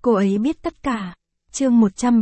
Cô ấy biết tất cả. Chương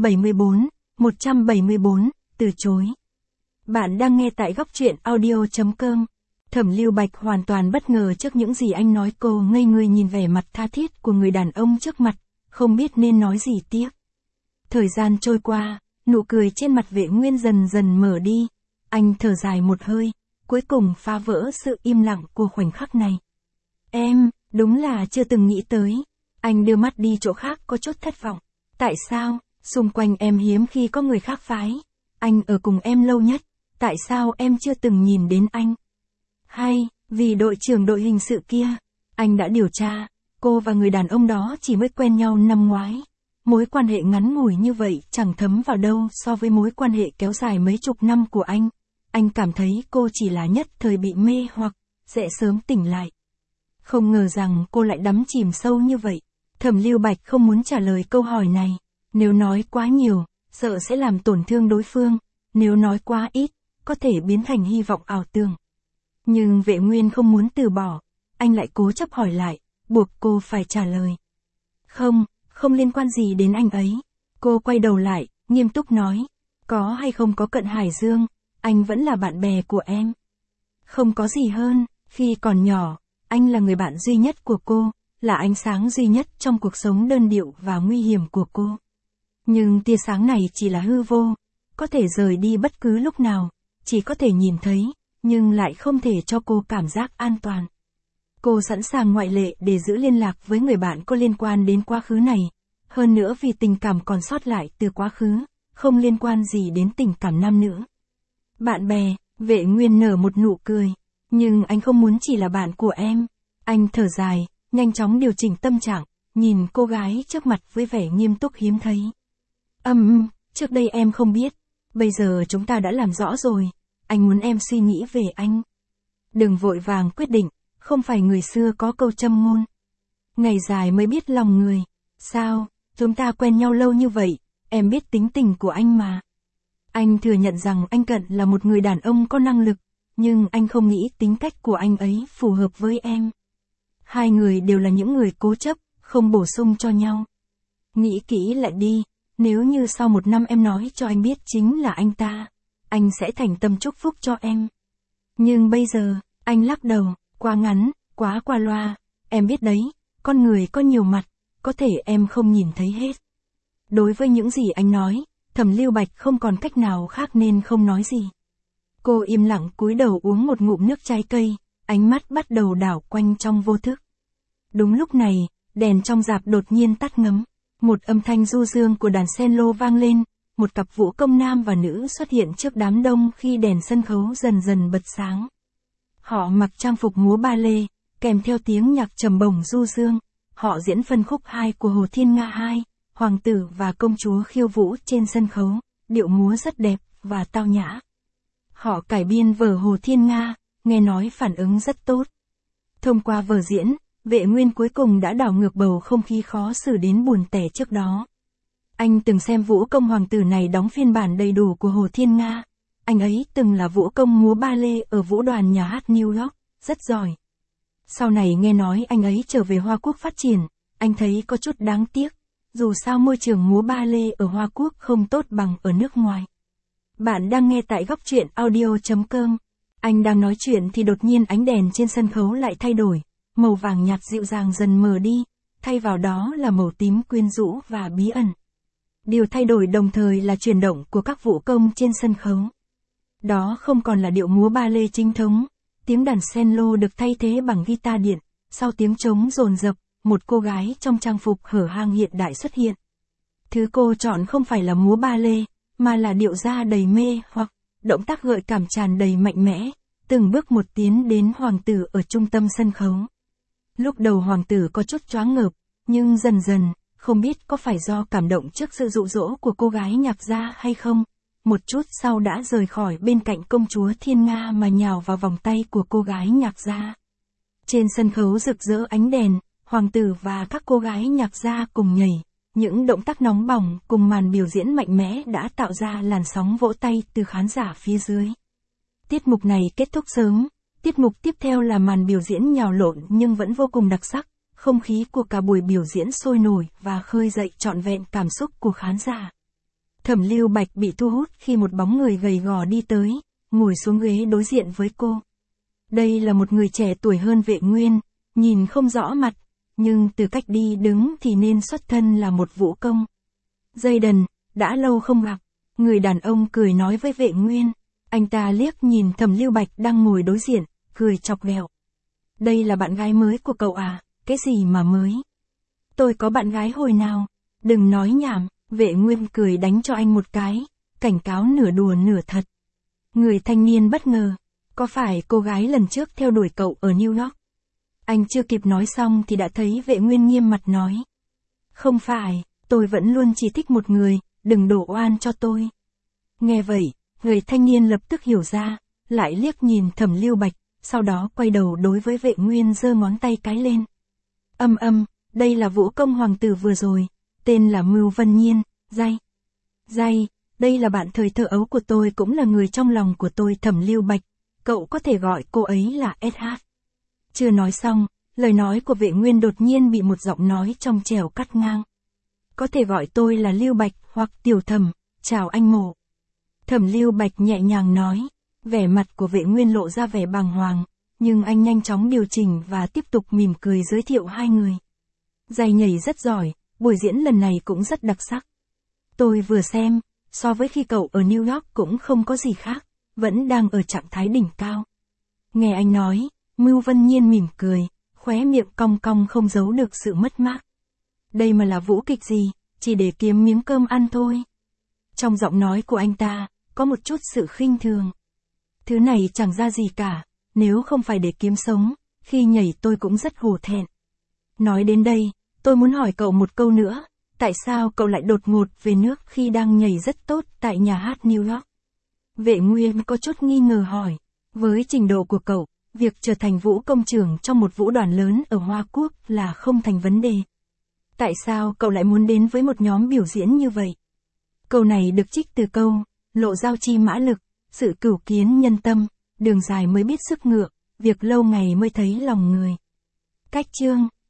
174, từ chối. Bạn đang nghe tại góc truyện audio.com. Thẩm Lưu Bạch hoàn toàn bất ngờ trước những gì anh nói, cô ngây người nhìn vẻ mặt tha thiết của người đàn ông trước mặt, không biết nên nói gì tiếp. Thời gian trôi qua, nụ cười trên mặt Vệ Nguyên dần dần mở đi. Anh thở dài một hơi, cuối cùng phá vỡ sự im lặng của khoảnh khắc này. Em, đúng là chưa từng nghĩ tới. Anh đưa mắt đi chỗ khác có chút thất vọng. Tại sao, xung quanh em hiếm khi có người khác phái. Anh ở cùng em lâu nhất, tại sao em chưa từng nhìn đến anh? Hay, vì đội trưởng đội hình sự kia, anh đã điều tra, cô và người đàn ông đó chỉ mới quen nhau năm ngoái. Mối quan hệ ngắn ngủi như vậy chẳng thấm vào đâu so với mối quan hệ kéo dài mấy chục năm của anh. Anh cảm thấy cô chỉ là nhất thời bị mê hoặc, sẽ sớm tỉnh lại. Không ngờ rằng cô lại đắm chìm sâu như vậy. Thẩm Lưu Bạch không muốn trả lời câu hỏi này. Nếu nói quá nhiều, sợ sẽ làm tổn thương đối phương. Nếu nói quá ít, có thể biến thành hy vọng ảo tưởng. Nhưng Vệ Nguyên không muốn từ bỏ. Anh lại cố chấp hỏi lại, buộc cô phải trả lời. Không liên quan gì đến anh ấy. Cô quay đầu lại, nghiêm túc nói. Có hay không có Cận Hải Dương, anh vẫn là bạn bè của em. Không có gì hơn, khi còn nhỏ, anh là người bạn duy nhất của cô, là ánh sáng duy nhất trong cuộc sống đơn điệu và nguy hiểm của cô. Nhưng tia sáng này chỉ là hư vô, có thể rời đi bất cứ lúc nào, chỉ có thể nhìn thấy, nhưng lại không thể cho cô cảm giác an toàn. Cô sẵn sàng ngoại lệ để giữ liên lạc với người bạn có liên quan đến quá khứ này, hơn nữa vì tình cảm còn sót lại từ quá khứ, không liên quan gì đến tình cảm nam nữ. Bạn bè, Vệ Nguyên nở một nụ cười, nhưng anh không muốn chỉ là bạn của em. Anh thở dài, nhanh chóng điều chỉnh tâm trạng, nhìn cô gái trước mặt với vẻ nghiêm túc hiếm thấy. Trước đây em không biết, bây giờ chúng ta đã làm rõ rồi, anh muốn em suy nghĩ về anh. Đừng vội vàng quyết định, không phải người xưa có câu châm ngôn. Ngày dài mới biết lòng người. Sao, chúng ta quen nhau lâu như vậy, em biết tính tình của anh mà. Anh thừa nhận rằng anh Cận là một người đàn ông có năng lực, nhưng anh không nghĩ tính cách của anh ấy phù hợp với em. Hai người đều là những người cố chấp, không bổ sung cho nhau. Nghĩ kỹ lại đi, nếu như sau 1 năm em nói cho anh biết chính là anh ta, anh sẽ thành tâm chúc phúc cho em. Nhưng bây giờ, anh lắc đầu, quá ngắn, quá qua loa, em biết đấy, con người có nhiều mặt, có thể em không nhìn thấy hết. Đối với những gì anh nói, Thẩm Lưu Bạch không còn cách nào khác nên không nói gì. Cô im lặng cúi đầu uống một ngụm nước trái cây, ánh mắt bắt đầu đảo quanh trong vô thức. Đúng lúc này, đèn trong rạp đột nhiên tắt ngấm. Một âm thanh du dương của đàn cello vang lên, một cặp vũ công nam và nữ xuất hiện trước đám đông khi đèn sân khấu dần dần bật sáng. Họ mặc trang phục múa ba lê, kèm theo tiếng nhạc trầm bổng du dương. Họ diễn phân khúc 2 của Hồ Thiên Nga 2, hoàng tử và công chúa khiêu vũ trên sân khấu, điệu múa rất đẹp và tao nhã. Họ cải biên vở Hồ Thiên Nga, nghe nói phản ứng rất tốt. Thông qua vở diễn, Vệ Nguyên cuối cùng đã đảo ngược bầu không khí khó xử đến buồn tẻ trước đó. Anh từng xem vũ công hoàng tử này đóng phiên bản đầy đủ của Hồ Thiên Nga. Anh ấy từng là vũ công múa ba lê ở vũ đoàn nhà hát New York, rất giỏi. Sau này nghe nói anh ấy trở về Hoa Quốc phát triển, anh thấy có chút đáng tiếc. Dù sao môi trường múa ba lê ở Hoa Quốc không tốt bằng ở nước ngoài. Bạn đang nghe tại góc truyện audio.com. Anh đang nói chuyện thì đột nhiên ánh đèn trên sân khấu lại thay đổi. Màu vàng nhạt dịu dàng dần mờ đi, thay vào đó là màu tím quyến rũ và bí ẩn. Điều thay đổi đồng thời là chuyển động của các vũ công trên sân khấu. Đó không còn là điệu múa ba lê chính thống, tiếng đàn cello được thay thế bằng guitar điện, sau tiếng trống dồn dập, một cô gái trong trang phục hở hang hiện đại xuất hiện. Thứ cô chọn không phải là múa ba lê, mà là điệu ra đầy mê hoặc động tác gợi cảm tràn đầy mạnh mẽ, từng bước một tiến đến hoàng tử ở trung tâm sân khấu. Lúc đầu hoàng tử có chút choáng ngợp, nhưng dần dần, không biết có phải do cảm động trước sự dụ dỗ của cô gái nhạc gia hay không, một chút sau đã rời khỏi bên cạnh công chúa Thiên Nga mà nhào vào vòng tay của cô gái nhạc gia. Trên sân khấu rực rỡ ánh đèn, hoàng tử và các cô gái nhạc gia cùng nhảy, những động tác nóng bỏng cùng màn biểu diễn mạnh mẽ đã tạo ra làn sóng vỗ tay từ khán giả phía dưới. Tiết mục này kết thúc sớm, tiết mục tiếp theo là màn biểu diễn nhào lộn nhưng vẫn vô cùng đặc sắc, không khí của cả buổi biểu diễn sôi nổi và khơi dậy trọn vẹn cảm xúc của khán giả. Thẩm Lưu Bạch bị thu hút khi một bóng người gầy gò đi tới, ngồi xuống ghế đối diện với cô. Đây là một người trẻ tuổi hơn Vệ Nguyên, nhìn không rõ mặt, nhưng từ cách đi đứng thì nên xuất thân là một vũ công. Dây đần, đã lâu không gặp, người đàn ông cười nói với Vệ Nguyên. Anh ta liếc nhìn Thẩm Lưu Bạch đang ngồi đối diện, cười chọc ghẹo. Đây là bạn gái mới của cậu à, cái gì mà mới? Tôi có bạn gái hồi nào? Đừng nói nhảm, Vệ Nguyên cười đánh cho anh một cái, cảnh cáo nửa đùa nửa thật. Người thanh niên bất ngờ, có phải cô gái lần trước theo đuổi cậu ở New York? Anh chưa kịp nói xong thì đã thấy Vệ Nguyên nghiêm mặt nói. Không phải, tôi vẫn luôn chỉ thích một người, đừng đổ oan cho tôi. Nghe vậy, người thanh niên lập tức hiểu ra, lại liếc nhìn Thẩm Lưu Bạch, sau đó quay đầu đối với Vệ Nguyên giơ ngón tay cái lên. Đây là vũ công hoàng tử vừa rồi, tên là Mưu Vân Nhiên, Dây, đây là bạn thời thơ ấu của tôi cũng là người trong lòng của tôi Thẩm Lưu Bạch, cậu có thể gọi cô ấy là SH. Chưa nói xong, lời nói của Vệ Nguyên đột nhiên bị một giọng nói trong trẻo cắt ngang. Có thể gọi tôi là Lưu Bạch hoặc Tiểu Thẩm, chào anh Mộ. Thẩm Lưu Bạch nhẹ nhàng nói, vẻ mặt của Vệ Nguyên lộ ra vẻ bàng hoàng, nhưng anh nhanh chóng điều chỉnh và tiếp tục mỉm cười giới thiệu hai người. Dây nhảy rất giỏi, buổi diễn lần này cũng rất đặc sắc. Tôi vừa xem, so với khi cậu ở New York cũng không có gì khác, vẫn đang ở trạng thái đỉnh cao. Nghe anh nói, Mưu Vân Nhiên mỉm cười, khóe miệng cong cong không giấu được sự mất mát. Đây mà là vũ kịch gì, chỉ để kiếm miếng cơm ăn thôi. Trong giọng nói của anh ta, có một chút sự khinh thường. Thứ này chẳng ra gì cả, nếu không phải để kiếm sống, khi nhảy tôi cũng rất hổ thẹn. Nói đến đây, tôi muốn hỏi cậu một câu nữa, tại sao cậu lại đột ngột về nước khi đang nhảy rất tốt tại nhà hát New York? Vệ Nguyên có chút nghi ngờ hỏi, với trình độ của cậu, việc trở thành vũ công trưởng trong một vũ đoàn lớn ở Hoa Quốc là không thành vấn đề. Tại sao cậu lại muốn đến với một nhóm biểu diễn như vậy? Câu này được trích từ câu, lộ giao chi mã lực, sự cửu kiến nhân tâm, đường dài mới biết sức ngựa, việc lâu ngày mới thấy lòng người. Cách chương